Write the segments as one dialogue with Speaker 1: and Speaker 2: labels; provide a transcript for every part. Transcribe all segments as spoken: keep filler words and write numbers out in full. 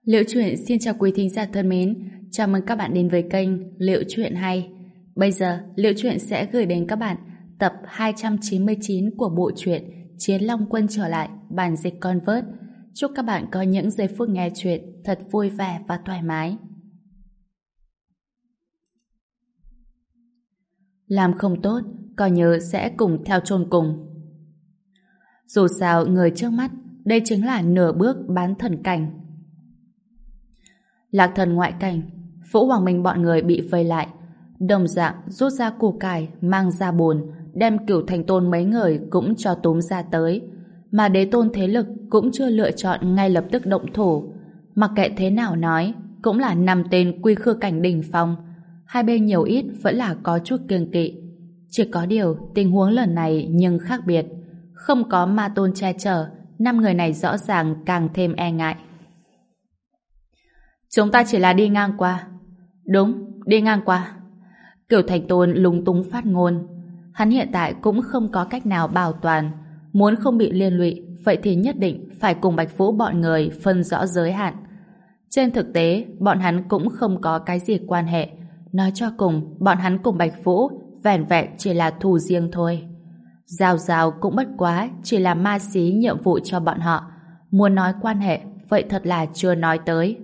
Speaker 1: Liệu Chuyện xin chào quý thính giả thân mến, chào mừng các bạn đến với kênh Liệu Chuyện Hay. Bây giờ, Liệu Chuyện sẽ gửi đến các bạn tập hai trăm chín mươi chín của bộ truyện Chiến Long Quân trở lại, bản dịch Convert. Chúc các bạn có những giây phút nghe chuyện thật vui vẻ và thoải mái. Làm không tốt, coi như sẽ cùng theo chôn cùng. Dù sao, người trước mắt, đây chính là nửa bước bán thần cảnh. Lạc Thần ngoại cảnh, Vũ Hoàng Minh bọn người bị vây lại, đồng dạng rút ra củ cải mang ra bồn, đem Cửu Thành Tôn mấy người cũng cho túm ra tới, mà đế tôn thế lực cũng chưa lựa chọn ngay lập tức động thủ. Mặc kệ thế nào nói, cũng là năm tên quy khư cảnh đỉnh phong, hai bên nhiều ít vẫn là có chút kiêng kỵ. Chỉ có điều tình huống lần này nhưng khác biệt, không có ma tôn che chở, năm người này rõ ràng càng thêm e ngại. Chúng ta chỉ là đi ngang qua. Đúng, đi ngang qua. Cửu Thành Tôn lúng túng phát ngôn. Hắn hiện tại cũng không có cách nào bảo toàn. Muốn không bị liên lụy, vậy thì nhất định phải cùng Bạch Vũ bọn người phân rõ giới hạn. Trên thực tế, bọn hắn cũng không có cái gì quan hệ. Nói cho cùng, bọn hắn cùng Bạch Vũ vẻn vẹn chỉ là thù riêng thôi. Giao giao cũng bất quá chỉ là ma xí nhiệm vụ cho bọn họ. Muốn nói quan hệ, vậy thật là chưa nói tới.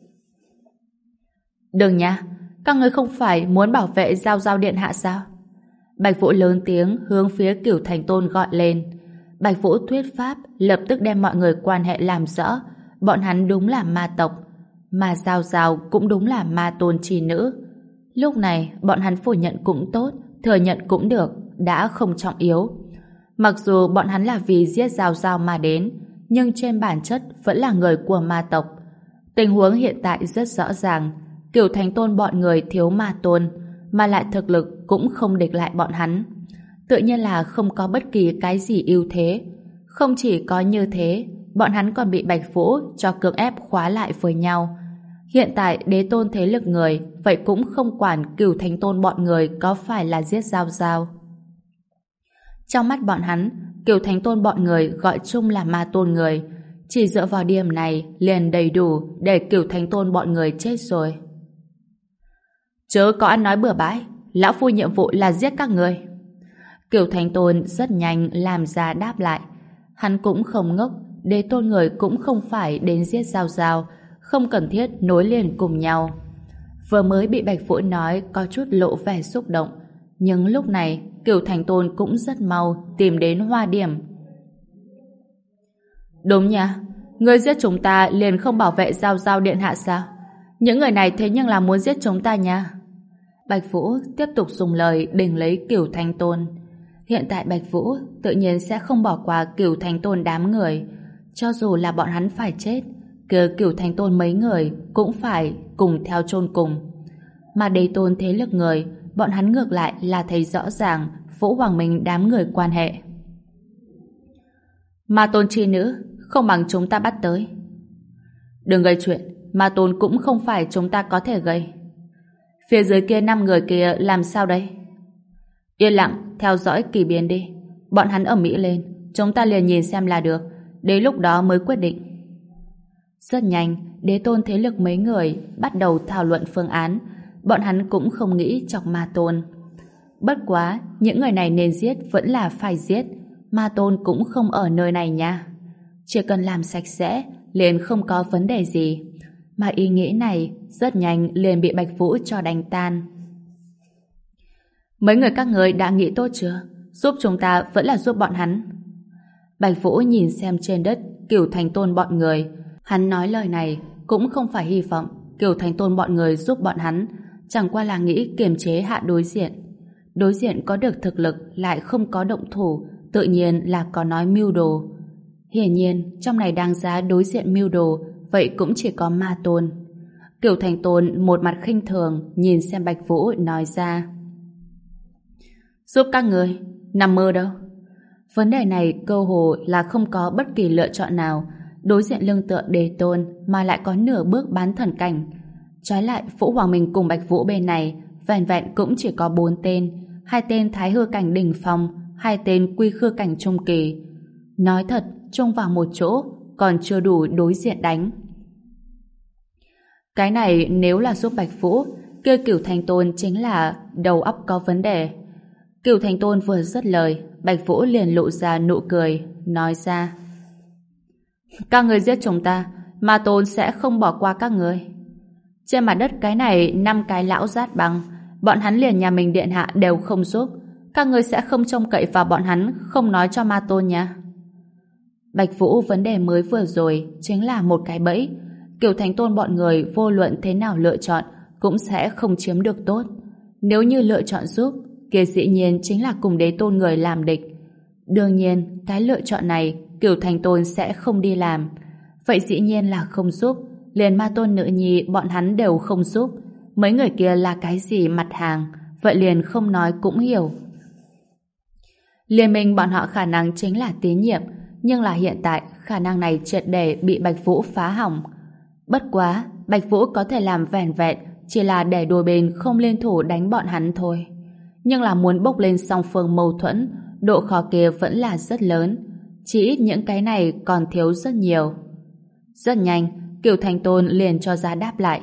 Speaker 1: Đừng nha, các ngươi không phải muốn bảo vệ Giao Giao điện hạ sao? Bạch Vũ lớn tiếng hướng phía Cửu Thành Tôn gọi lên. Bạch Vũ thuyết pháp lập tức đem mọi người quan hệ làm rõ. Bọn hắn đúng là ma tộc, mà Giao Giao cũng đúng là ma tôn chi nữ. Lúc này bọn hắn phủ nhận cũng tốt, thừa nhận cũng được, đã không trọng yếu. Mặc dù bọn hắn là vì giết Giao Giao mà đến, nhưng trên bản chất vẫn là người của ma tộc. Tình huống hiện tại rất rõ ràng. Cửu Thành Tôn bọn người thiếu ma tôn, mà lại thực lực cũng không địch lại bọn hắn. Tự nhiên là không có bất kỳ cái gì ưu thế. Không chỉ có như thế, bọn hắn còn bị Bạch Vũ cho cưỡng ép khóa lại với nhau. Hiện tại đế tôn thế lực người, vậy cũng không quản Cửu Thành Tôn bọn người có phải là giết Giao Giao. Trong mắt bọn hắn, Cửu Thành Tôn bọn người gọi chung là ma tôn người. Chỉ dựa vào điểm này liền đầy đủ để Cửu Thành Tôn bọn người chết rồi. Chớ có ăn nói bừa bãi, lão phu nhiệm vụ là giết các người. Cửu Thành Tôn rất nhanh làm ra đáp lại. Hắn cũng không ngốc, đế tôn người cũng không phải đến giết Giao Giao, không cần thiết nối liền cùng nhau. Vừa mới bị Bạch Vũ nói có chút lộ vẻ xúc động, nhưng lúc này Cửu Thành Tôn cũng rất mau tìm đến hoa điểm. Đúng nha, người giết chúng ta liền không bảo vệ Giao Giao điện hạ sao? Những người này thế nhưng là muốn giết chúng ta nha. Bạch Vũ tiếp tục dùng lời đỉnh lấy Cửu Thành Tôn. Hiện tại Bạch Vũ tự nhiên sẽ không bỏ qua Cửu Thành Tôn đám người. Cho dù là bọn hắn phải chết, kìa Cửu Thành Tôn mấy người cũng phải cùng theo chôn cùng. Mà đế tôn thế lực người, bọn hắn ngược lại là thấy rõ ràng Vũ Hoàng Minh đám người quan hệ. Ma tôn chi nữ không bằng chúng ta bắt tới. Đừng gây chuyện, ma tôn cũng không phải chúng ta có thể gây. Phía dưới kia năm người kia làm sao đây? Yên lặng, theo dõi kỳ biến đi. Bọn hắn ầm ĩ lên, chúng ta liền nhìn xem là được. Đến lúc đó mới quyết định. Rất nhanh, đế tôn thế lực mấy người bắt đầu thảo luận phương án. Bọn hắn cũng không nghĩ chọc ma tôn. Bất quá, những người này nên giết vẫn là phải giết. Ma tôn cũng không ở nơi này nha. Chỉ cần làm sạch sẽ, liền không có vấn đề gì. Mà ý nghĩ này rất nhanh liền bị Bạch Vũ cho đánh tan. Mấy người các người đã nghĩ tốt chưa? Giúp chúng ta vẫn là giúp bọn hắn. Bạch Vũ nhìn xem trên đất Cửu Thành Tôn bọn người. Hắn nói lời này cũng không phải hy vọng Cửu Thành Tôn bọn người giúp bọn hắn, chẳng qua là nghĩ kiềm chế hạ đối diện. Đối diện có được thực lực lại không có động thủ, tự nhiên là có nói mưu đồ. Hiển nhiên trong này đang giá đối diện mưu đồ, vậy cũng chỉ có ma tôn. Cửu Thành Tôn một mặt khinh thường nhìn xem Bạch Vũ nói ra: giúp các người, nằm mơ đâu. Vấn đề này cơ hồ là không có bất kỳ lựa chọn nào. Đối diện lưng tựa đế tôn mà lại có nửa bước bán thần cảnh. Trái lại Vũ Hoàng Minh cùng Bạch Vũ bên này vẻn vẹn cũng chỉ có bốn tên, hai tên thái hư cảnh đỉnh phong, hai tên quy khư cảnh trung kỳ. Nói thật, chung vào một chỗ còn chưa đủ đối diện đánh. Cái này nếu là giúp Bạch Vũ, kia Cửu Thành Tôn chính là đầu óc có vấn đề. Cửu Thành Tôn vừa dứt lời, Bạch Vũ liền lộ ra nụ cười, nói ra: các người giết chúng ta, Ma Tôn sẽ không bỏ qua các người. Trên mặt đất cái này năm cái lão rát băng, bọn hắn liền nhà mình điện hạ đều không giúp, các người sẽ không trông cậy vào bọn hắn không nói cho Ma Tôn nha. Bạch Vũ vấn đề mới vừa rồi chính là một cái bẫy. Cửu Thành Tôn bọn người vô luận thế nào lựa chọn cũng sẽ không chiếm được tốt. Nếu như lựa chọn giúp, kia dĩ nhiên chính là cùng đế tôn người làm địch. Đương nhiên, cái lựa chọn này Cửu Thành Tôn sẽ không đi làm. Vậy dĩ nhiên là không giúp. Liền Ma Tôn nữ nhi bọn hắn đều không giúp. Mấy người kia là cái gì mặt hàng, vậy liền không nói cũng hiểu. Liên minh bọn họ khả năng chính là tín nhiệm, nhưng là hiện tại khả năng này triệt để bị Bạch Vũ phá hỏng. Bất quá, Bạch Vũ có thể làm vẻn vẹn chỉ là để đôi bên không liên thủ đánh bọn hắn thôi. Nhưng là muốn bốc lên song phương mâu thuẫn, độ khó kia vẫn là rất lớn. Chỉ ít những cái này còn thiếu rất nhiều. Rất nhanh, Cửu Thành Tôn liền cho ra đáp lại.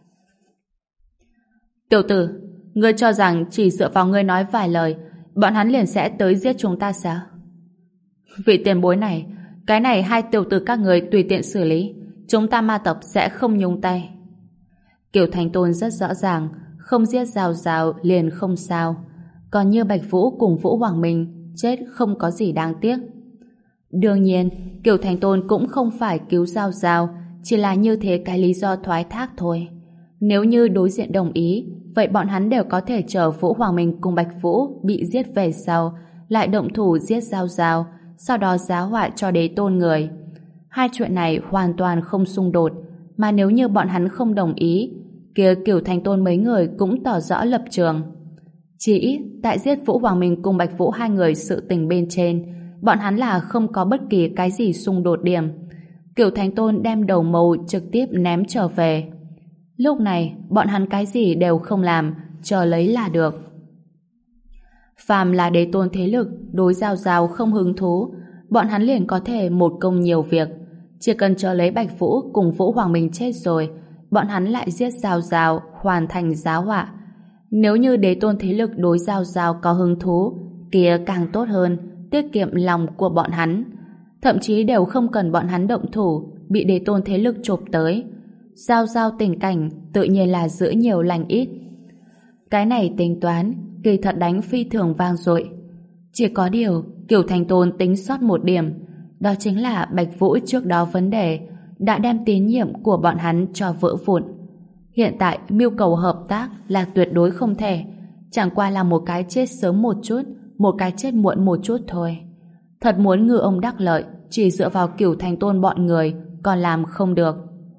Speaker 1: Tiểu tử, ngươi cho rằng chỉ dựa vào ngươi nói vài lời, bọn hắn liền sẽ tới giết chúng ta sao? Vị tiền bối này, cái này hai tiểu tử các người tùy tiện xử lý, chúng ta ma tộc sẽ không nhúng tay. Cửu Thành Tôn rất rõ ràng, không giết Giao Giao liền không sao. Còn như Bạch Vũ cùng Vũ Hoàng Minh, chết không có gì đáng tiếc. Đương nhiên, Cửu Thành Tôn cũng không phải cứu Giao Giao, chỉ là như thế cái lý do thoái thác thôi. Nếu như đối diện đồng ý, vậy bọn hắn đều có thể chờ Vũ Hoàng Minh cùng Bạch Vũ bị giết về sau, lại động thủ giết Giao Giao, sau đó giá họa cho đế tôn người. Hai chuyện này hoàn toàn không xung đột, mà nếu như bọn hắn không đồng ý, kia Cửu Thành Tôn mấy người cũng tỏ rõ lập trường. Chỉ ít, tại giết Vũ Hoàng Minh cùng Bạch Vũ hai người sự tình bên trên, bọn hắn là không có bất kỳ cái gì xung đột điểm. Cửu Thành Tôn đem đầu mâu trực tiếp ném trở về. Lúc này, bọn hắn cái gì đều không làm, chờ lấy là được. Phàm là đế tôn thế lực, đối Giao Giao không hứng thú, bọn hắn liền có thể một công nhiều việc. Chỉ cần chờ lấy Bạch Vũ cùng Vũ Hoàng Minh chết rồi, bọn hắn lại giết Giao Giao, hoàn thành giá họa. Nếu như đế tôn thế lực đối Giao Giao có hứng thú, kia càng tốt hơn, tiết kiệm lòng của bọn hắn. Thậm chí đều không cần bọn hắn động thủ, bị đế tôn thế lực chụp tới. Giao Giao tình cảnh tự nhiên là giữ nhiều lành ít. Cái này tính toán, kỳ thật đánh phi thường vang dội. Chỉ có điều, Cửu Thành Tôn tính sót một điểm, đó chính là Bạch Vũ trước đó vấn đề đã đem tín nhiệm của bọn hắn cho vỡ vụn. Hiện tại mưu cầu hợp tác là tuyệt đối không thể, chẳng qua là một cái chết sớm một chút, một cái chết muộn một chút thôi. Thật muốn ngư ông đắc lợi, chỉ dựa vào Cửu Thành Tôn bọn người còn làm không được.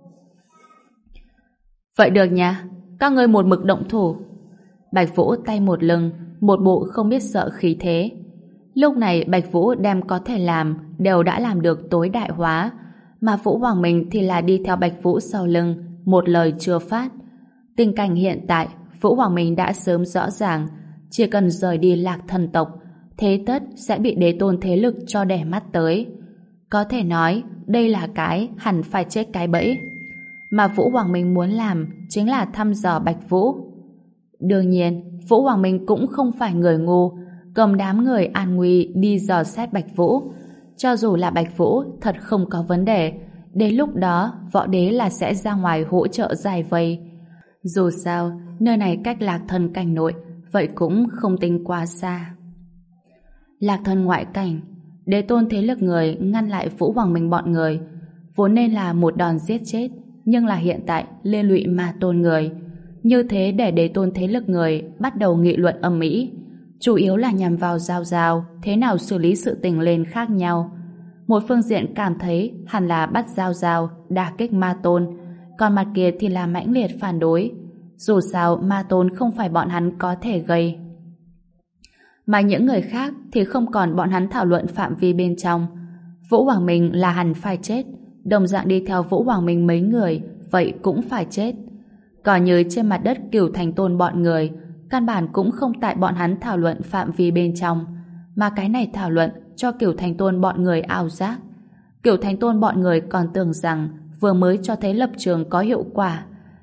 Speaker 1: Vậy được nha, các ngươi một mực động thủ. Bạch Vũ tay một lưng, một bộ không biết sợ khí thế. Lúc này Bạch Vũ đem có thể làm đều đã làm được tối đại hóa, mà Vũ Hoàng Minh thì là đi theo Bạch Vũ sau lưng, một lời chưa phát. Tình cảnh hiện tại, Vũ Hoàng Minh đã sớm rõ ràng, chỉ cần rời đi Lạc Thần tộc, thế tất sẽ bị đế tôn thế lực cho đẻ mắt tới. Có thể nói, đây là cái hẳn phải chết cái bẫy. Mà Vũ Hoàng Minh muốn làm chính là thăm dò Bạch Vũ. Đương nhiên, Vũ Hoàng Minh cũng không phải người ngu, cầm đám người an nguy đi dò xét Bạch Vũ. Cho dù là Bạch Vũ thật không có vấn đề, đến lúc đó võ đế là sẽ ra ngoài hỗ trợ giải vây. Dù sao, nơi này cách Lạc Thần cảnh nội, vậy cũng không tính quá xa. Lạc Thần ngoại cảnh, đế tôn thế lực người ngăn lại Vũ Hoàng Minh bọn người, vốn nên là một đòn giết chết, nhưng là hiện tại liên lụy Ma Tôn người. Như thế để đế tôn thế lực người bắt đầu nghị luận ầm ĩ, chủ yếu là nhằm vào Giao Giao, thế nào xử lý sự tình lên khác nhau. Một phương diện cảm thấy hẳn là bắt Giao Giao đả kích Ma Tôn, còn mặt kia thì là mãnh liệt phản đối. Dù sao Ma Tôn không phải bọn hắn có thể gây. Mà những người khác thì không còn bọn hắn thảo luận phạm vi bên trong. Vũ Hoàng Minh là hẳn phải chết, đồng dạng đi theo Vũ Hoàng Minh mấy người, vậy cũng phải chết. Còn như trên mặt đất Cửu Thành Tôn bọn người, căn bản cũng không tại bọn hắn thảo luận phạm vi bên trong, mà cái này thảo luận cho Cửu Thành Tôn bọn người ảo giác. Cửu Thành Tôn bọn người còn tưởng rằng vừa mới cho thấy lập trường có hiệu quả,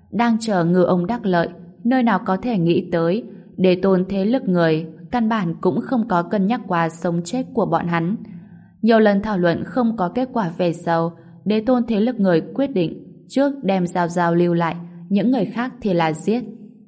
Speaker 1: đang chờ ngư ông đắc lợi, nơi nào có thể nghĩ tới Đế tôn thế lực người căn bản cũng không có cân nhắc qua sống chết của bọn hắn. Nhiều lần thảo luận không có kết quả về sau, Đế tôn thế lực người quyết định trước đem Giao Giao lưu lại, những người khác thì là giết.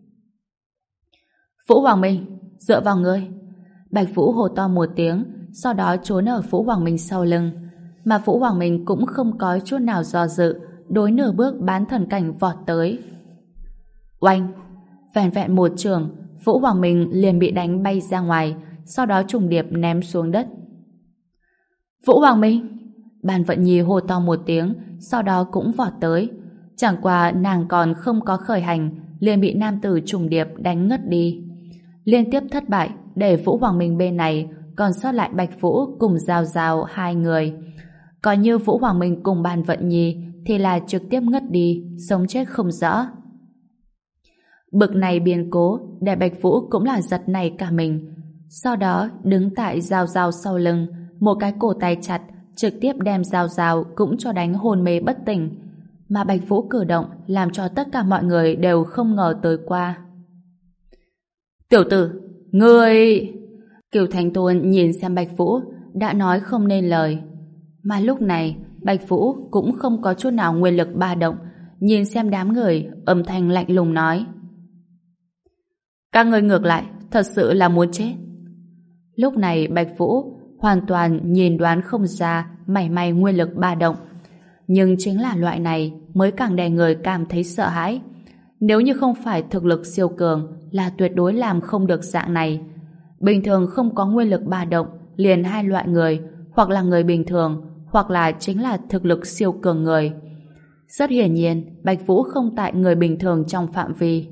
Speaker 1: Vũ Hoàng Minh, dựa vào ngươi. Bạch Vũ hô to một tiếng, sau đó trốn ở Vũ Hoàng Minh sau lưng. Mà Vũ Hoàng Minh cũng không có chút nào do dự, đối nửa bước bán thần cảnh vọt tới. Oanh! Vẹn vẹn một trường, Vũ Hoàng Minh liền bị đánh bay ra ngoài, sau đó trùng điệp ném xuống đất. Vũ Hoàng Minh! Bàn Vận Nhi hô to một tiếng, sau đó cũng vọt tới. Chẳng qua nàng còn không có khởi hành, liền bị nam tử trùng điệp đánh ngất đi. Liên tiếp thất bại, để Vũ Hoàng Minh bên này còn sót lại Bạch Vũ cùng Giao Giao hai người. Còn như Vũ Hoàng Minh cùng Bàn Vận Nhi thì là trực tiếp ngất đi, sống chết không rõ. Bực này biến cố để Bạch Vũ cũng là giật nảy cả mình. Sau đó đứng tại Giao Giao sau lưng, một cái cổ tay chặt trực tiếp đem Giao Giao cũng cho đánh hôn mê bất tỉnh. Mà Bạch Vũ cử động làm cho tất cả mọi người đều không ngờ tới qua. Tiểu tử, ngươi... Kiều Thành Tôn nhìn xem Bạch Vũ, đã nói không nên lời. Mà lúc này, Bạch Vũ cũng không có chút nào nguyên lực ba động, nhìn xem đám người, âm thanh lạnh lùng nói. Các ngươi ngược lại, thật sự là muốn chết. Lúc này Bạch Vũ hoàn toàn nhìn đoán không ra mảy may nguyên lực ba động. Nhưng chính là loại này mới càng đè người cảm thấy sợ hãi. Nếu như không phải thực lực siêu cường là tuyệt đối làm không được dạng này. Bình thường không có nguyên lực ba động, liền hai loại người, hoặc là người bình thường, hoặc là chính là thực lực siêu cường người. Rất hiển nhiên, Bạch Vũ không tại người bình thường trong phạm vi.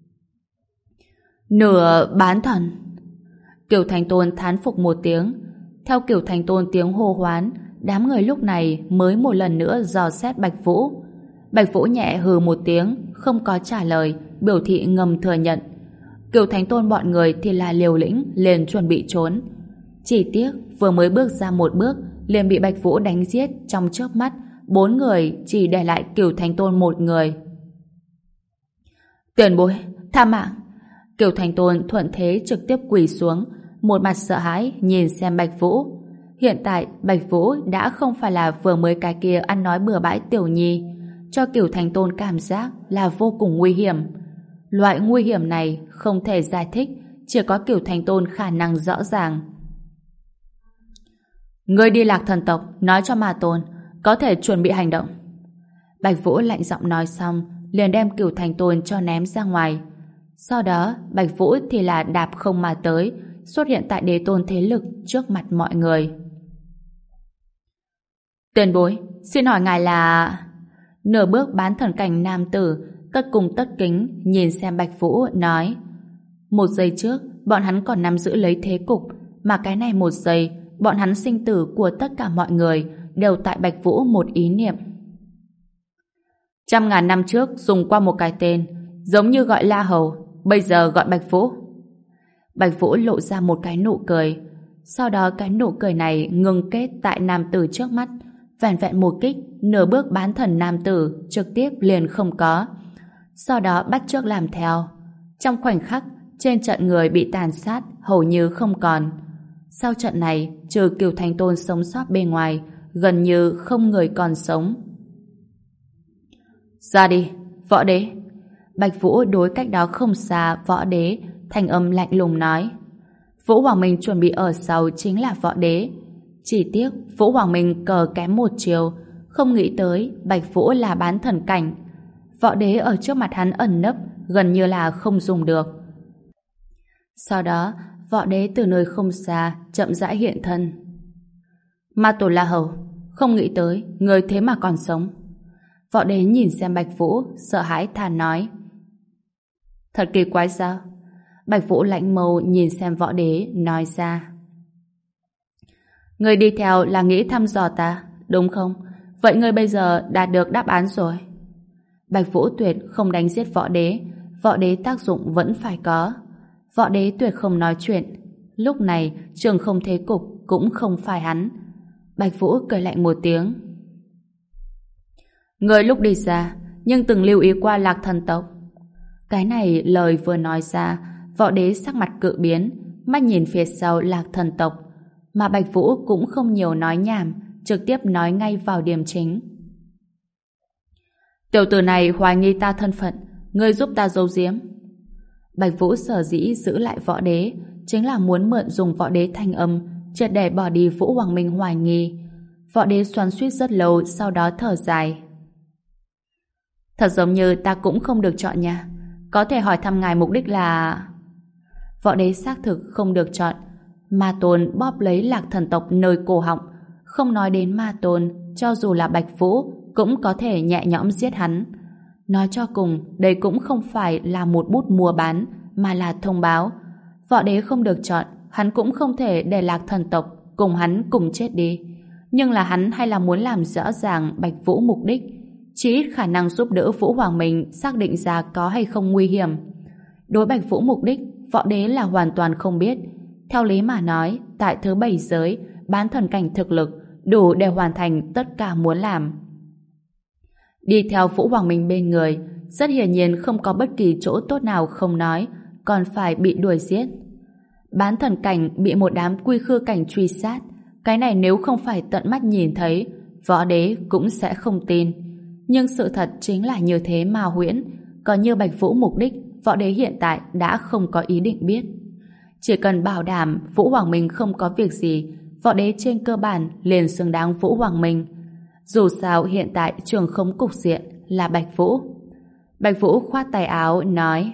Speaker 1: Nửa bán thần. Kiều Thành Tôn thán phục một tiếng. Theo Kiều Thành Tôn tiếng hô hoán, đám người lúc này mới một lần nữa dò xét Bạch Vũ. Bạch Vũ nhẹ hừ một tiếng, không có trả lời, biểu thị ngầm thừa nhận. Kiều Thành Tôn bọn người thì là liều lĩnh, liền chuẩn bị trốn. Chỉ tiếc vừa mới bước ra một bước, liền bị Bạch Vũ đánh giết trong chớp mắt. Bốn người chỉ để lại Kiều Thành Tôn một người. Tiền bối, tha mạng. Kiều Thành Tôn thuận thế trực tiếp quỳ xuống, một mặt sợ hãi nhìn xem Bạch Vũ. Hiện tại Bạch Vũ đã không phải là vừa mới cái kia ăn nói bừa bãi tiểu nhi, cho Kiều Thành Tôn cảm giác là vô cùng nguy hiểm. Loại nguy hiểm này không thể giải thích, chỉ có Kiều Thành Tôn khả năng rõ ràng. Ngươi đi Lạc Thần tộc, nói cho Ma Tôn có thể chuẩn bị hành động. Bạch Vũ lạnh giọng nói xong, liền đem Kiều Thành Tôn cho ném ra ngoài. Sau đó Bạch Vũ thì là đạp không mà tới, xuất hiện tại Đế tôn thế lực trước mặt mọi người. Tiền bối, xin hỏi ngài là... Nửa bước bán thần cảnh nam tử tất cùng tất kính nhìn xem Bạch Vũ nói. Một giây trước bọn hắn còn nắm giữ lấy thế cục, mà cái này một giây bọn hắn sinh tử của tất cả mọi người đều tại Bạch Vũ một ý niệm. Trăm ngàn năm trước dùng qua một cái tên giống như gọi La Hầu, bây giờ gọi Bạch Vũ. Bạch Vũ lộ ra một cái nụ cười, sau đó cái nụ cười này ngừng kết tại nam tử trước mắt. Vẹn vẹn một kích, nửa bước bán thần nam tử trực tiếp liền không có. Sau đó bắt chước làm theo. Trong khoảnh khắc, trên trận người bị tàn sát hầu như không còn. Sau trận này, trừ Kiều Thành Tôn sống sót bên ngoài, gần như không người còn sống. Ra đi, Võ Đế. Bạch Vũ đối cách đó không xa Võ Đế, thanh âm lạnh lùng nói. Vũ Hoàng Minh chuẩn bị ở sau chính là Võ Đế. Chỉ tiếc Vũ Hoàng Minh cờ kém một chiều, không nghĩ tới Bạch Vũ là bán thần cảnh. Võ Đế ở trước mặt hắn ẩn nấp, gần như là không dùng được. Sau đó, Võ Đế từ nơi không xa chậm rãi hiện thân. Ma Tổ La Hầu, không nghĩ tới người thế mà còn sống. Võ Đế nhìn xem Bạch Vũ, sợ hãi than nói. Thật kỳ quái sao? Bạch Vũ lạnh mâu nhìn xem Võ Đế, nói ra. Người đi theo là nghĩ thăm dò ta, đúng không? Vậy ngươi bây giờ đạt được đáp án rồi. Bạch Vũ tuyệt không đánh giết Võ Đế, Võ Đế tác dụng vẫn phải có. Võ Đế tuyệt không nói chuyện. Lúc này trường không thế cục cũng không phải hắn. Bạch Vũ cười lạnh một tiếng. Người lúc đi ra nhưng từng lưu ý qua Lạc thần tộc. Cái này lời vừa nói ra, Võ Đế sắc mặt cự biến, mắt nhìn phía sau Lạc thần tộc, mà Bạch Vũ cũng không nhiều nói nhảm, trực tiếp nói ngay vào điểm chính. Tiểu tử này hoài nghi ta thân phận, ngươi giúp ta giấu giếm. Bạch Vũ sở dĩ giữ lại Võ Đế chính là muốn mượn dùng Võ Đế thanh âm triệt để bỏ đi Vũ Hoàng Minh hoài nghi. Võ Đế xoắn xuýt rất lâu, sau đó thở dài. Thật giống như ta cũng không được chọn nha. Có thể hỏi thăm ngài mục đích là... Võ Đế xác thực không được chọn. Ma Tôn bóp lấy Lạc thần tộc nơi cổ họng. Không nói đến Ma Tôn, cho dù là Bạch Vũ cũng có thể nhẹ nhõm giết hắn. Nói cho cùng, đây cũng không phải là một bút mua bán, mà là thông báo. Võ Đế không được chọn, hắn cũng không thể để Lạc thần tộc cùng hắn cùng chết đi. Nhưng là hắn hay là muốn làm rõ ràng Bạch Vũ mục đích, chỉ ít khả năng giúp đỡ Vũ Hoàng Minh xác định ra có hay không nguy hiểm. Đối Bạch Vũ mục đích, Võ Đế là hoàn toàn không biết. Theo lý mà nói, tại thứ bảy giới, bán thần cảnh thực lực đủ để hoàn thành tất cả muốn làm. Đi theo Vũ Hoàng Minh bên người, rất hiển nhiên không có bất kỳ chỗ tốt nào không nói, còn phải bị đuổi giết. Bán thần cảnh bị một đám quy khư cảnh truy sát, cái này nếu không phải tận mắt nhìn thấy, Võ Đế cũng sẽ không tin. Nhưng sự thật chính là như thế mà huyễn, còn như Bạch Vũ mục đích, Võ Đế hiện tại đã không có ý định biết. Chỉ cần bảo đảm Vũ Hoàng Minh không có việc gì, Võ Đế trên cơ bản liền xứng đáng Vũ Hoàng Minh. Dù sao hiện tại trường khống cục diện là Bạch Vũ. Bạch Vũ khoát tay áo nói: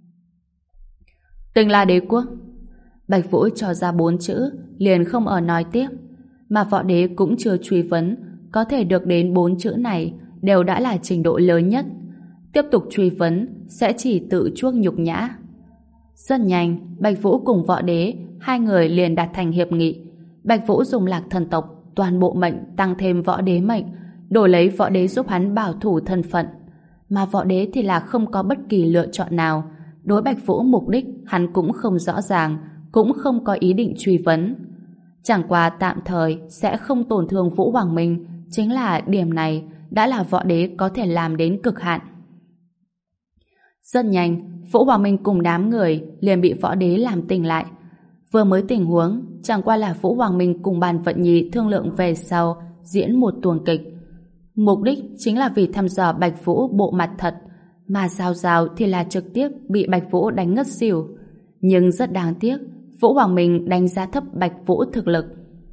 Speaker 1: Tinh La Đế Quốc. Bạch Vũ cho ra bốn chữ, liền không ở nói tiếp. Mà Võ Đế cũng chưa truy vấn, có thể được đến bốn chữ này đều đã là trình độ lớn nhất. Tiếp tục truy vấn sẽ chỉ tự chuốc nhục nhã. Rất nhanh, Bạch Vũ cùng Võ Đế hai người liền đạt thành hiệp nghị. Bạch Vũ dùng Lạc thần tộc toàn bộ mệnh tăng thêm Võ Đế mệnh, đổi lấy Võ Đế giúp hắn bảo thủ thân phận. Mà Võ Đế thì là không có bất kỳ lựa chọn nào. Đối Bạch Vũ mục đích hắn cũng không rõ ràng, cũng không có ý định truy vấn. Chẳng qua tạm thời sẽ không tổn thương Vũ Hoàng Minh, chính là điểm này đã là Võ Đế có thể làm đến cực hạn. Rất nhanh, Vũ Hoàng Minh cùng đám người liền bị Võ Đế làm tỉnh lại. Vừa mới tình huống, chẳng qua là Vũ Hoàng Minh cùng Bàn Vận Nhi thương lượng về sau diễn một tuồng kịch. Mục đích chính là vì thăm dò Bạch Vũ bộ mặt thật, mà Giao Giao thì là trực tiếp bị Bạch Vũ đánh ngất xỉu. Nhưng rất đáng tiếc, Vũ Hoàng Minh đánh giá thấp Bạch Vũ thực lực.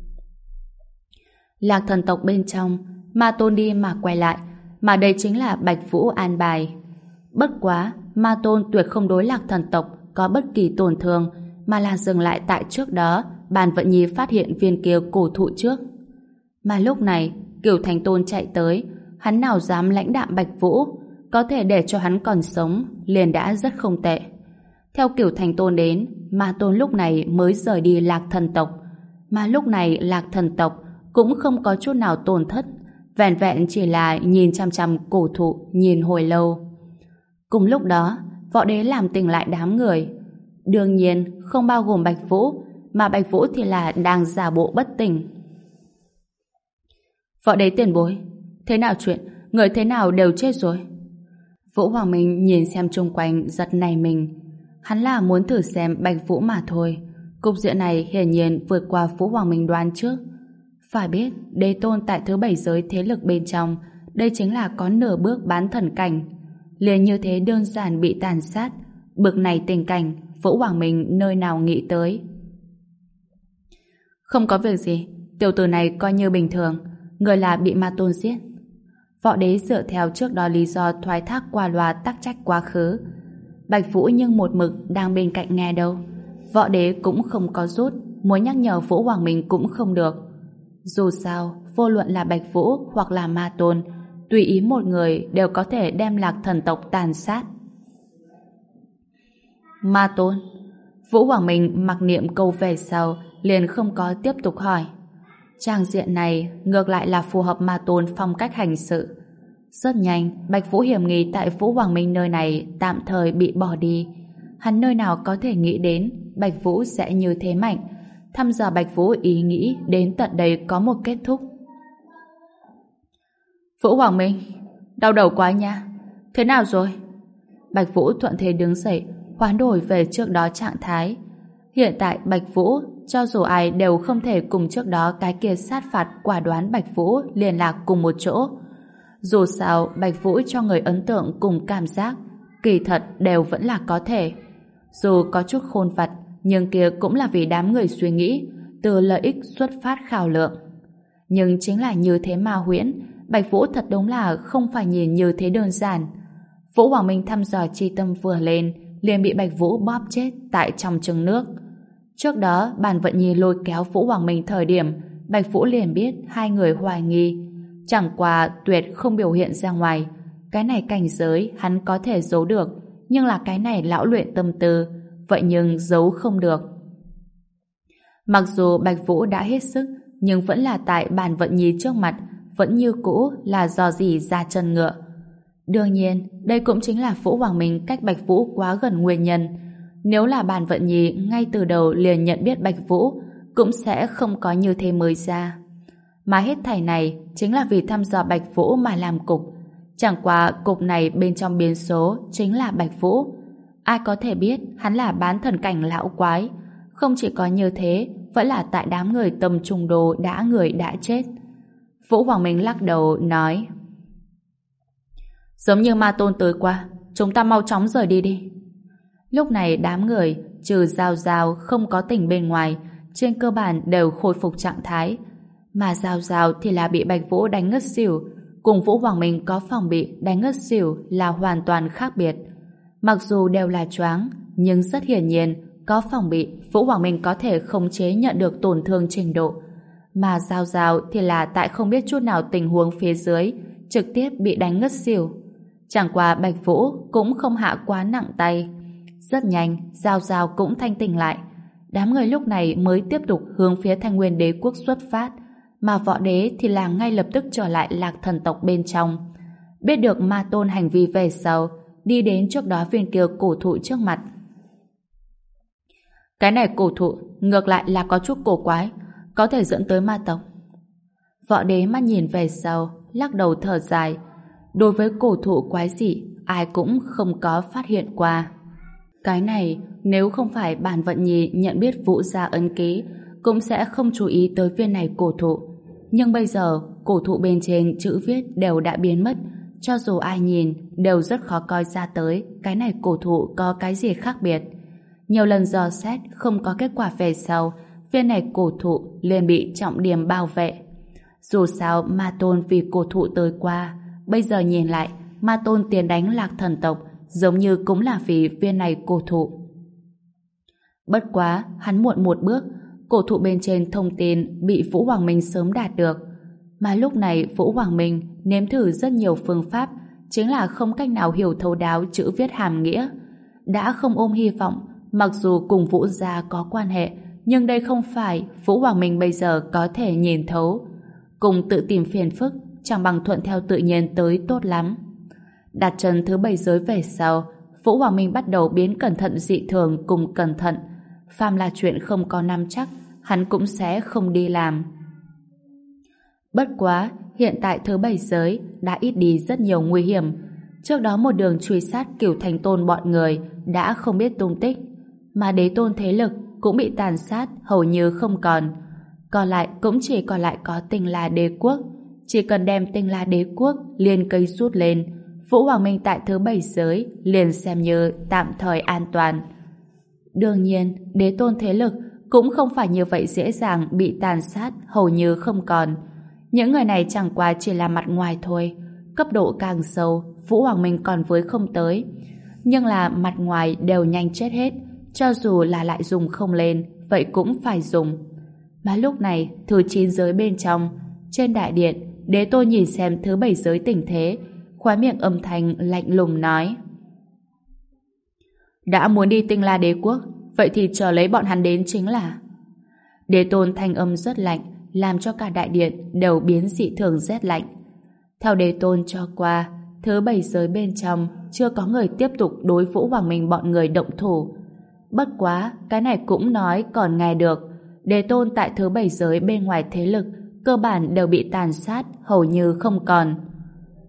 Speaker 1: Lạc thần tộc bên trong, Ma Tôn đi mà quay lại, mà đây chính là Bạch Vũ an bài. Bất quá, Ma Tôn tuyệt không đối Lạc thần tộc có bất kỳ tổn thương, mà là dừng lại tại trước đó Bàn Vận Nhi phát hiện viên kia cổ thụ trước. Mà lúc này, Cửu Thành Tôn chạy tới, hắn nào dám lãnh đạm Bạch Vũ, có thể để cho hắn còn sống liền đã rất không tệ. Theo Cửu Thành Tôn đến, Ma Tôn lúc này mới rời đi Lạc thần tộc, mà lúc này Lạc thần tộc cũng không có chút nào tổn thất, vẹn vẹn chỉ là nhìn chăm chăm cổ thụ nhìn hồi lâu. Cùng lúc đó, Võ Đế làm tỉnh lại đám người. Đương nhiên không bao gồm Bạch Vũ, mà Bạch Vũ thì là đang giả bộ bất tỉnh. Võ Đế tiền bối, thế nào chuyện, người thế nào đều chết rồi. Vũ Hoàng Minh nhìn xem chung quanh giật nảy mình. Hắn là muốn thử xem Bạch Vũ mà thôi. Cục diện này hiển nhiên vượt qua Vũ Hoàng Minh đoán trước. Phải biết, đế tôn tại thứ bảy giới thế lực bên trong, đây chính là có nửa bước bán thần cảnh. Liền như thế đơn giản bị tàn sát, bực này tình cảnh, Vũ Hoàng Minh nơi nào nghĩ tới. Không có việc gì, tiểu tử này coi như bình thường, người là bị Ma Tôn giết. Võ Đế dựa theo trước đó lý do thoái thác qua loa tắc trách quá khứ. Bạch Vũ nhưng một mực đang bên cạnh nghe đâu. Võ Đế cũng không có rút, muốn nhắc nhở Vũ Hoàng Minh cũng không được. Dù sao, vô luận là Bạch Vũ hoặc là Ma Tôn, tùy ý một người đều có thể đem Lạc thần tộc tàn sát. Ma Tôn. Vũ Hoàng Minh mặc niệm câu về sau liền không có tiếp tục hỏi. Trang diện này ngược lại là phù hợp Ma Tôn phong cách hành sự. Rất nhanh, Bạch Vũ hiểm nghi tại Vũ Hoàng Minh nơi này tạm thời bị bỏ đi. Hắn nơi nào có thể nghĩ đến Bạch Vũ sẽ như thế mạnh. Thăm dò Bạch Vũ ý nghĩ đến tận đây có một kết thúc. Vũ Hoàng Minh, đau đầu quá nha. Thế nào rồi? Bạch Vũ thuận thế đứng dậy, hoán đổi về trước đó trạng thái. Hiện tại Bạch Vũ, cho dù ai đều không thể cùng trước đó cái kia sát phạt quả đoán Bạch Vũ liên lạc cùng một chỗ. Dù sao, Bạch Vũ cho người ấn tượng cùng cảm giác, kỳ thật đều vẫn là có thể. Dù có chút khôn vặt, nhưng kia cũng là vì đám người suy nghĩ, từ lợi ích xuất phát khảo lượng. Nhưng chính là như thế ma huyễn, Bạch Vũ thật đúng là không phải nhìn như thế đơn giản. Vũ Hoàng Minh thăm dò chi tâm vừa lên, liền bị Bạch Vũ bóp chết tại trong chừng nước. Trước đó, Bàn Vận Nhi lôi kéo Vũ Hoàng Minh thời điểm, Bạch Vũ liền biết hai người hoài nghi. Chẳng qua tuyệt không biểu hiện ra ngoài. Cái này cảnh giới hắn có thể giấu được, nhưng là cái này lão luyện tâm tư, vậy nhưng giấu không được. Mặc dù Bạch Vũ đã hết sức, nhưng vẫn là tại Bàn Vận Nhi trước mặt, vẫn như cũ là dò dỉ ra chân ngựa. Đương nhiên, đây cũng chính là Vũ Hoàng Minh cách Bạch Vũ quá gần nguyên nhân. Nếu là Bàn Vận Nhi ngay từ đầu liền nhận biết Bạch Vũ, cũng sẽ không có như thế mới ra. Mà hết thảy này chính là vì thăm dò Bạch Vũ mà làm cục. Chẳng qua cục này bên trong biến số chính là Bạch Vũ. Ai có thể biết hắn là bán thần cảnh lão quái. Không chỉ có như thế, vẫn là tại đám người tầm trung đồ đã người đã chết. Vũ Hoàng Minh lắc đầu nói: giống như ma tôn tới qua, chúng ta mau chóng rời đi đi. Lúc này đám người trừ Giao Giao không có tỉnh bên ngoài, trên cơ bản đều khôi phục trạng thái. Mà Giao Giao thì là bị Bạch Vũ đánh ngất xỉu, cùng Vũ Hoàng Minh có phòng bị đánh ngất xỉu là hoàn toàn khác biệt. Mặc dù đều là choáng, nhưng rất hiển nhiên có phòng bị, Vũ Hoàng Minh có thể khống chế nhận được tổn thương trình độ. Mà Giao Giao thì là tại không biết chút nào tình huống phía dưới, trực tiếp bị đánh ngất xỉu. Chẳng qua Bạch Vũ cũng không hạ quá nặng tay. Rất nhanh, Giao Giao cũng thanh tỉnh lại. Đám người lúc này mới tiếp tục hướng phía Thanh Nguyên Đế quốc xuất phát, mà Võ Đế thì là ngay lập tức trở lại Lạc Thần tộc bên trong. Biết được ma tôn hành vi về sau, đi đến trước đó viên kia cổ thụ trước mặt. Cái này cổ thụ ngược lại là có chút cổ quái, có thể dẫn tới ma tộc. Võ Đế mắt nhìn về sau, lắc đầu thở dài. Đối với cổ thụ quái dị, ai cũng không có phát hiện qua. Cái này, nếu không phải Bàn Vận Nhi nhận biết Vũ gia ấn ký, cũng sẽ không chú ý tới viên này cổ thụ. Nhưng bây giờ, cổ thụ bên trên chữ viết đều đã biến mất, cho dù ai nhìn, đều rất khó coi ra tới cái này cổ thụ có cái gì khác biệt. Nhiều lần dò xét không có kết quả về sau, viên này cổ thụ liền bị trọng điểm bảo vệ. Dù sao ma tôn vì cổ thụ tới qua, bây giờ nhìn lại, ma tôn tiền đánh Lạc Thần tộc giống như cũng là vì viên này cổ thụ. Bất quá, hắn muộn một bước, cổ thụ bên trên thông tin bị Vũ Hoàng Minh sớm đạt được. Mà lúc này Vũ Hoàng Minh nếm thử rất nhiều phương pháp, chính là không cách nào hiểu thấu đáo chữ viết hàm nghĩa. Đã không ôm hy vọng, mặc dù cùng Vũ gia có quan hệ, nhưng đây không phải Vũ Hoàng Minh bây giờ có thể nhìn thấu. Cùng tự tìm phiền phức, chẳng bằng thuận theo tự nhiên tới tốt lắm. Đặt chân thứ bảy giới về sau, Vũ Hoàng Minh bắt đầu biến cẩn thận dị thường cùng cẩn thận. Phàm là chuyện không có nắm chắc, hắn cũng sẽ không đi làm. Bất quá, hiện tại thứ bảy giới đã ít đi rất nhiều nguy hiểm. Trước đó một đường truy sát Cửu Thành Tôn bọn người đã không biết tung tích, mà đế tôn thế lực cũng bị tàn sát hầu như không còn. Còn lại cũng chỉ còn lại có Tinh La Đế quốc. Chỉ cần đem Tinh La Đế quốc liền cây rút lên, Vũ Hoàng Minh tại thứ bảy giới liền xem như tạm thời an toàn. Đương nhiên, đế tôn thế lực cũng không phải như vậy dễ dàng bị tàn sát hầu như không còn. Những người này chẳng qua chỉ là mặt ngoài thôi. Cấp độ càng sâu, Vũ Hoàng Minh còn với không tới. Nhưng là mặt ngoài đều nhanh chết hết. Cho dù là lại dùng không lên, vậy cũng phải dùng. Mà lúc này, thứ chín giới bên trong, trên đại điện, đế tôn nhìn xem thứ bảy giới tình thế, khóe miệng âm thanh lạnh lùng nói: đã muốn đi Tinh La Đế quốc, vậy thì chờ lấy bọn hắn đến chính là. Đế tôn thanh âm rất lạnh, làm cho cả đại điện đều biến dị thường rét lạnh. Theo đế tôn cho qua, thứ bảy giới bên trong chưa có người tiếp tục đối Vũ Hoàng Minh bọn người động thủ. Bất quá, cái này cũng nói còn nghe được. Đế tôn tại thứ bảy giới bên ngoài thế lực cơ bản đều bị tàn sát hầu như không còn.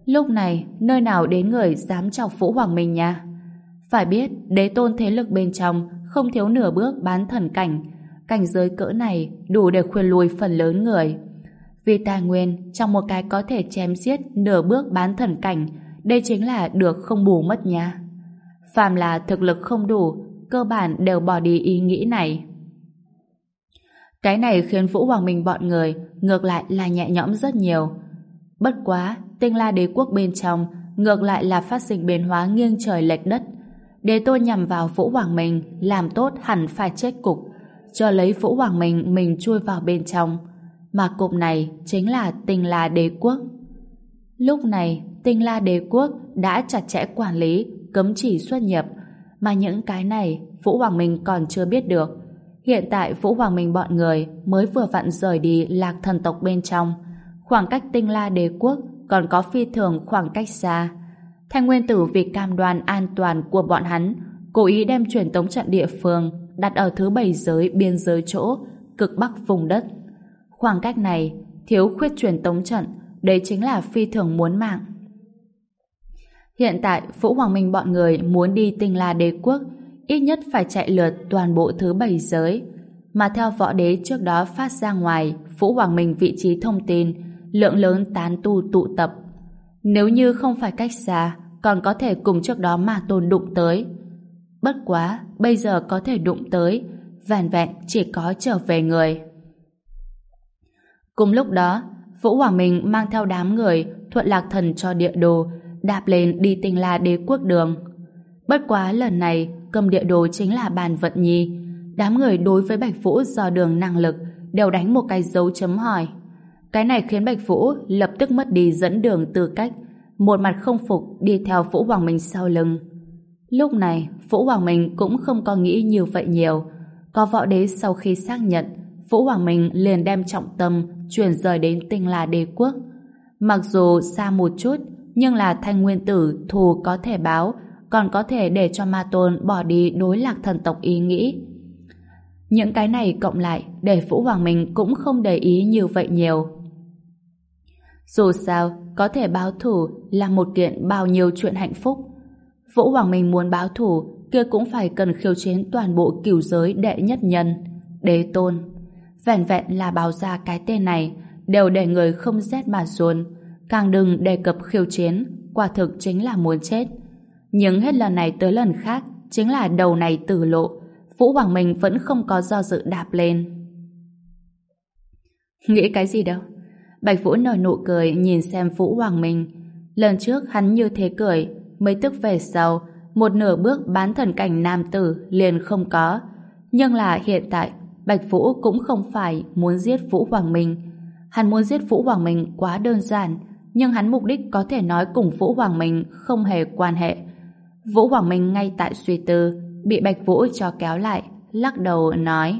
Speaker 1: Lúc này, nơi nào đến người dám chọc Vũ Hoàng Minh nha? Phải biết, đế tôn thế lực bên trong không thiếu nửa bước bán thần cảnh. Cảnh giới cỡ này đủ để khuyên lùi phần lớn người. Vì tài nguyên, trong một cái có thể chém giết nửa bước bán thần cảnh, đây chính là được không bù mất nha. Phàm là thực lực không đủ, cơ bản đều bỏ đi ý nghĩ này. Cái này khiến Vũ Hoàng Minh bọn người ngược lại là nhẹ nhõm rất nhiều. Bất quá, Tinh La Đế quốc bên trong ngược lại là phát sinh biến hóa nghiêng trời lệch đất. Đế tôn nhằm vào Vũ Hoàng Minh làm tốt hẳn phải chết cục, cho lấy Vũ Hoàng Minh mình chui vào bên trong. Mà cục này chính là Tinh La Đế quốc. Lúc này, Tinh La Đế quốc đã chặt chẽ quản lý, cấm chỉ xuất nhập, mà những cái này Vũ Hoàng Minh còn chưa biết được. Hiện tại Vũ Hoàng Minh bọn người mới vừa vặn rời đi Lạc Thần tộc bên trong, khoảng cách Tinh La Đế quốc còn có phi thường khoảng cách xa. Thanh Nguyên Tử vì cam đoan an toàn của bọn hắn, cố ý đem truyền tống trận địa phương đặt ở thứ bảy giới biên giới chỗ cực bắc vùng đất. Khoảng cách này thiếu khuyết truyền tống trận, đấy chính là phi thường muốn mạng. Hiện tại Vũ Hoàng Minh bọn người muốn đi Tinh La Đế quốc, ít nhất phải chạy lượt toàn bộ thứ bảy giới. Mà theo võ đế trước đó phát ra ngoài Vũ Hoàng Minh vị trí thông tin, lượng lớn tán tu tụ tập. Nếu như không phải cách xa, còn có thể cùng trước đó Ma Tôn đụng tới. Bất quá, bây giờ có thể đụng tới, vẻn vẹn chỉ có trở về người. Cùng lúc đó, Vũ Hoàng Minh mang theo đám người thuận Lạc Thần cho địa đồ, đạp lên đi Tinh La Đế quốc đường. Bất quá lần này, cầm địa đồ chính là Bàn Vận Nhi. Đám người đối với Bạch Vũ dò đường năng lực đều đánh một cái dấu chấm hỏi. Cái này khiến Bạch Vũ lập tức mất đi dẫn đường tư cách, một mặt không phục đi theo Vũ Hoàng Minh sau lưng. Lúc này, Vũ Hoàng Minh cũng không có nghĩ như vậy nhiều. Có võ đế sau khi xác nhận, Vũ Hoàng Minh liền đem trọng tâm chuyển rời đến Tinh La Đế quốc. Mặc dù xa một chút, nhưng là Thanh Nguyên Tử thù có thể báo, còn có thể để cho Ma Tôn bỏ đi đối Lạc Thần tộc ý nghĩ. Những cái này cộng lại để Vũ Hoàng Minh cũng không để ý như vậy nhiều. Dù sao, có thể báo thù là một kiện bao nhiêu chuyện hạnh phúc. Vũ Hoàng Minh muốn báo thù kia cũng phải cần khiêu chiến toàn bộ cửu giới đệ nhất nhân, đế tôn. Vẻn vẹn là báo ra cái tên này đều để người không rét mà run, càng đừng đề cập khiêu chiến, quả thực chính là muốn chết. Nhưng hết lần này tới lần khác chính là đầu này tử lộ, Vũ Hoàng Minh vẫn không có do dự đạp lên. Nghĩ cái gì đâu? Bạch Vũ nở nụ cười nhìn xem Vũ Hoàng Minh. Lần trước hắn như thế cười, mấy tức về sau, một nửa bước bán thần cảnh nam tử liền không có. Nhưng là hiện tại, Bạch Vũ cũng không phải muốn giết Vũ Hoàng Minh. Hắn muốn giết Vũ Hoàng Minh quá đơn giản, nhưng hắn mục đích có thể nói cùng Vũ Hoàng Minh không hề quan hệ. Vũ Hoàng Minh ngay tại suy tư, bị Bạch Vũ cho kéo lại, lắc đầu nói: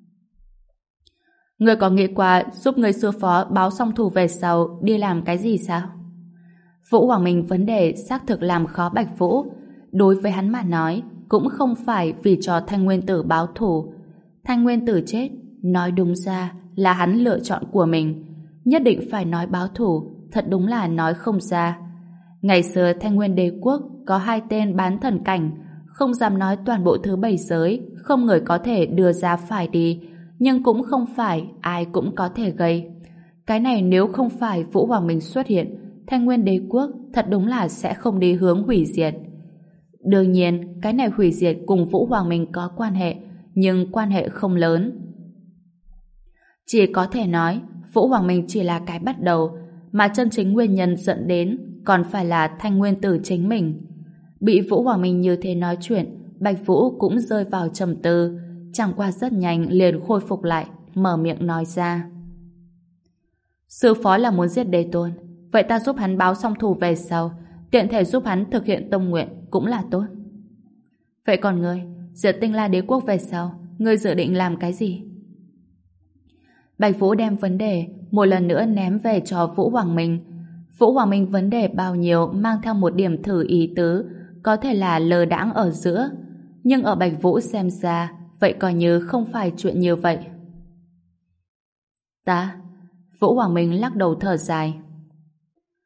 Speaker 1: Ngươi có nghĩ qua giúp người sư phó báo xong thù về sau đi làm cái gì sao? Vũ Hoàng Minh vấn đề xác thực làm khó Bạch Vũ. Đối với hắn mà nói, cũng không phải vì cho Thanh Nguyên Tử báo thù. Thanh Nguyên Tử chết, nói đúng ra là hắn lựa chọn của mình. Nhất định phải nói báo thù, thật đúng là nói không ra. Ngày xưa Thanh Nguyên Đế quốc có hai tên bán thần cảnh, không dám nói toàn bộ thứ bảy giới, không người có thể đưa ra phải đi, nhưng cũng không phải ai cũng có thể gây. Cái này nếu không phải Vũ Hoàng Minh xuất hiện, Thanh Nguyên Đế quốc thật đúng là sẽ không đi hướng hủy diệt. Đương nhiên, cái này hủy diệt cùng Vũ Hoàng Minh có quan hệ, nhưng quan hệ không lớn. Chỉ có thể nói, Vũ Hoàng Minh chỉ là cái bắt đầu, mà chân chính nguyên nhân dẫn đến còn phải là Thanh Nguyên Tử chính mình. Bị Vũ Hoàng Minh như thế nói chuyện, Bạch Vũ cũng rơi vào trầm tư, chẳng qua rất nhanh liền khôi phục lại, mở miệng nói ra: Sư phó là muốn giết đế tôn, vậy ta giúp hắn báo xong thù về sau, tiện thể giúp hắn thực hiện tâm nguyện cũng là tốt. Vậy còn ngươi, diệt Tinh La Đế quốc về sau, ngươi dự định làm cái gì? Bạch Vũ đem vấn đề một lần nữa ném về cho Vũ Hoàng Minh. Vũ Hoàng Minh vấn đề bao nhiêu mang theo một điểm thử ý tứ, có thể là lơ đãng ở giữa, nhưng ở Bạch Vũ xem ra, vậy coi như không phải chuyện như vậy. Ta, Vũ Hoàng Minh lắc đầu thở dài.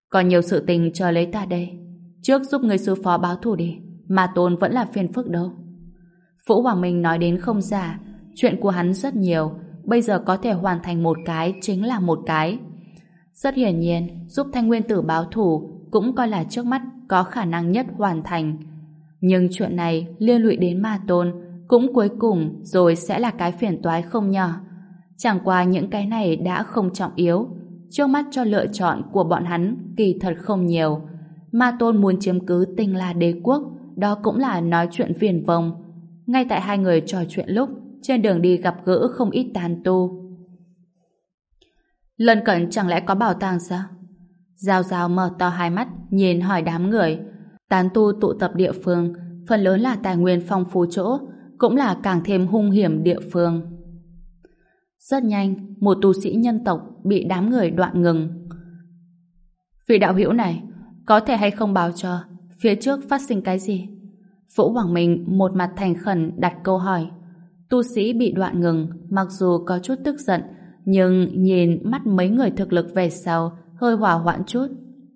Speaker 1: Còn nhiều sự tình chờ lấy ta đây. Trước giúp người sư phó báo thù đi. Ma Tôn vẫn là phiền phức đâu. Vũ Hoàng Minh nói đến không giả. Chuyện của hắn rất nhiều. Bây giờ có thể hoàn thành một cái chính là một cái. Rất hiển nhiên, giúp Thanh Nguyên Tử báo thù cũng coi là trước mắt có khả năng nhất hoàn thành. Nhưng chuyện này liên lụy đến Ma Tôn cũng cuối cùng rồi sẽ là cái phiền toái không nhỏ. Chẳng qua những cái này đã không trọng yếu. Trước mắt cho lựa chọn của bọn hắn kỳ thật không nhiều. Ma Tôn muốn chiếm cứ Tinh La Đế Quốc, đó cũng là nói chuyện viển vông. Ngay tại hai người trò chuyện lúc, trên đường đi gặp gỡ không ít tán tu. Lân cận chẳng lẽ có bảo tàng sao? Giao Giao mở to hai mắt, nhìn hỏi đám người. Tán tu tụ tập địa phương, phần lớn là tài nguyên phong phú chỗ, cũng là càng thêm hung hiểm địa phương. Rất nhanh, một tu sĩ nhân tộc bị đám người đoạn ngừng. Vị đạo hữu này, có thể hay không báo cho phía trước phát sinh cái gì? Vũ Hoàng Minh một mặt thành khẩn đặt câu hỏi. Tu sĩ bị đoạn ngừng, mặc dù có chút tức giận, nhưng nhìn mắt mấy người thực lực về sau, hơi hòa hoãn chút.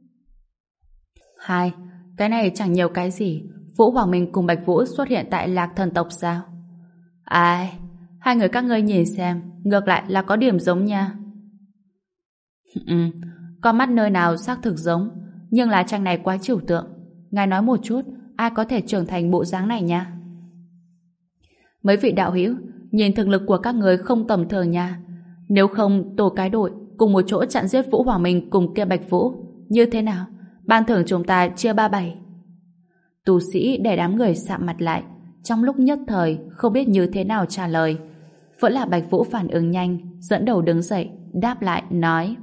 Speaker 1: Hai, cái này chẳng nhiều cái gì. Vũ Hoàng Minh cùng Bạch Vũ xuất hiện tại Lạc Thần tộc sao? Ai, hai người các ngươi nhìn xem, ngược lại là có điểm giống nha. Ừ, con mắt nơi nào xác thực giống, nhưng lá tranh này quá trừu tượng. Ngài nói một chút, ai có thể trưởng thành bộ dáng này nha? Mấy vị đạo hữu, nhìn thực lực của các người không tầm thường nha. Nếu không, tổ cái đội cùng một chỗ chặn giết Vũ Hoàng Minh cùng kia Bạch Vũ, như thế nào? Ban thưởng chúng ta chia ba bảy. Tu sĩ để đám người sạm mặt lại, trong lúc nhất thời không biết như thế nào trả lời. Vẫn là Bạch Vũ phản ứng nhanh, dẫn đầu đứng dậy, đáp lại, nói: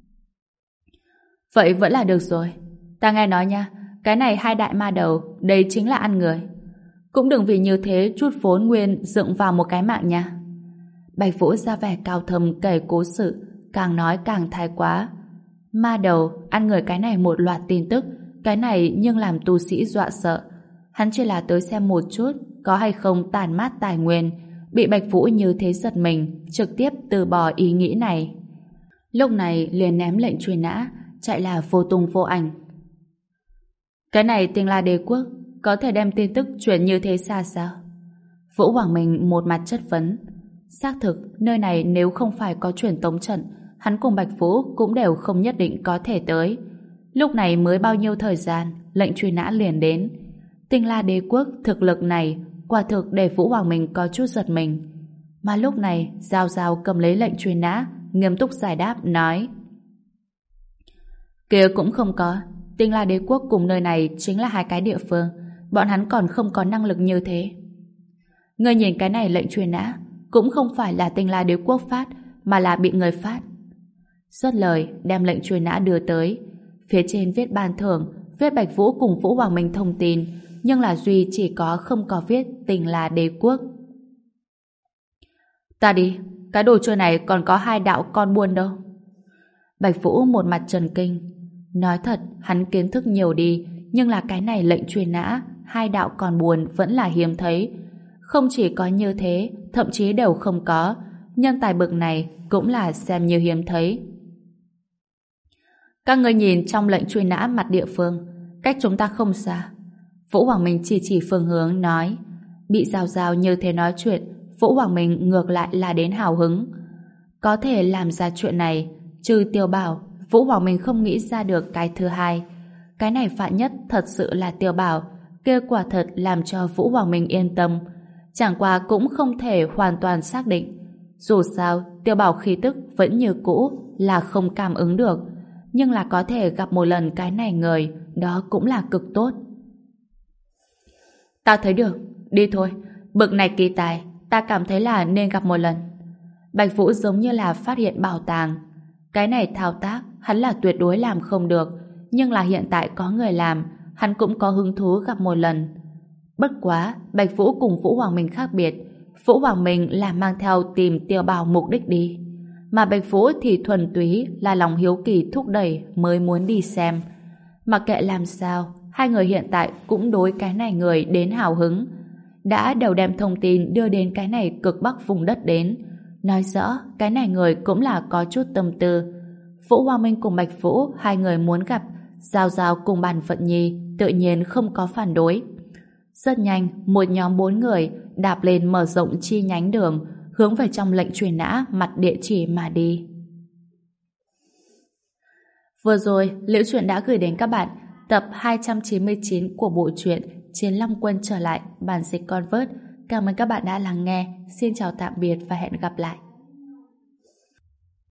Speaker 1: Vậy vẫn là được rồi. Ta nghe nói nha, cái này hai đại ma đầu, đây chính là ăn người. Cũng đừng vì như thế chút vốn nguyên dựng vào một cái mạng nha. Bạch Vũ ra vẻ cao thâm kể cố sự, càng nói càng thái quá. Ma đầu, ăn người cái này một loạt tin tức, cái này nhưng làm tu sĩ dọa sợ. Hắn chỉ là tới xem một chút, có hay không tàn mát tài nguyên, bị Bạch Vũ như thế giật mình, trực tiếp từ bỏ ý nghĩ này. Lúc này liền ném lệnh truy nã, chạy là vô tung vô ảnh. Cái này Tinh La Đế Quốc có thể đem tin tức truyền như thế xa sao? Vũ Hoàng Minh một mặt chất vấn. Xác thực, nơi này nếu không phải có truyền tống trận, hắn cùng Bạch Vũ cũng đều không nhất định có thể tới. Lúc này mới bao nhiêu thời gian, lệnh truy nã liền đến. Tinh La Đế Quốc thực lực này quả thực để Vũ Hoàng Minh có chút giật mình. Mà lúc này, Giao Giao cầm lấy lệnh truy nã, nghiêm túc giải đáp, nói: Kia cũng không có. Tinh La Đế Quốc cùng nơi này chính là hai cái địa phương. Bọn hắn còn không có năng lực như thế. Ngươi nhìn cái này lệnh truy nã cũng không phải là Tinh La Đế Quốc phát, mà là bị người phát. Dứt lời, đem lệnh truy nã đưa tới. Phía trên viết ban thưởng, viết Bạch Vũ cùng Vũ Hoàng Minh thông tin, nhưng là duy chỉ có không có viết Tinh La Đế Quốc. Ta đi, cái đồ chơi này còn có hai đạo con buôn đâu. Bạch Vũ một mặt trần kinh. Nói thật, hắn kiến thức nhiều đi, nhưng là cái này lệnh truy nã, hai đạo con buôn vẫn là hiếm thấy. Không chỉ có như thế, thậm chí đều không có. Nhân tài bực này cũng là xem như hiếm thấy. Các ngươi nhìn trong lệnh truy nã mặt địa phương, cách chúng ta không xa. Vũ Hoàng Minh chỉ chỉ phương hướng, nói. Bị Giao Giao như thế nói chuyện, Vũ Hoàng Minh ngược lại là đến hào hứng. Có thể làm ra chuyện này, trừ Tiêu Bảo, Vũ Hoàng Minh không nghĩ ra được cái thứ hai. Cái này phạn nhất thật sự là Tiêu Bảo, kia quả thật làm cho Vũ Hoàng Minh yên tâm. Chẳng qua cũng không thể hoàn toàn xác định. Dù sao, Tiêu Bảo khí tức vẫn như cũ, là không cảm ứng được. Nhưng là có thể gặp một lần cái này người, đó cũng là cực tốt. Ta thấy được, đi thôi. Bực này kỳ tài, ta cảm thấy là nên gặp một lần. Bạch Vũ giống như là phát hiện bảo tàng. Cái này thao tác, hắn là tuyệt đối làm không được. Nhưng là hiện tại có người làm, hắn cũng có hứng thú gặp một lần. Bất quá, Bạch Vũ cùng Vũ Hoàng Minh khác biệt. Vũ Hoàng Minh là mang theo tìm Tiêu Bảo mục đích đi. Mà Bạch Vũ thì thuần túy là lòng hiếu kỳ thúc đẩy mới muốn đi xem. Mặc kệ làm sao, hai người hiện tại cũng đối cái này người đến hào hứng. Đã đều đem thông tin đưa đến cái này cực bắc vùng đất đến. Nói rõ, cái này người cũng là có chút tâm tư. Vũ Hoàng Minh cùng Bạch Vũ, hai người muốn gặp, Giao Giao cùng Bàn Phận Nhi tự nhiên không có phản đối. Rất nhanh, một nhóm bốn người đạp lên mở rộng chi nhánh đường, hướng về trong lệnh truy nã mặt địa chỉ mà đi. Vừa rồi, Liễu Chuyện đã gửi đến các bạn tập hai trăm chín mươi chín của bộ truyện Chiến Long Quân trở lại, bản dịch Convert. Cảm ơn các bạn đã lắng nghe. Xin chào tạm biệt và hẹn gặp lại.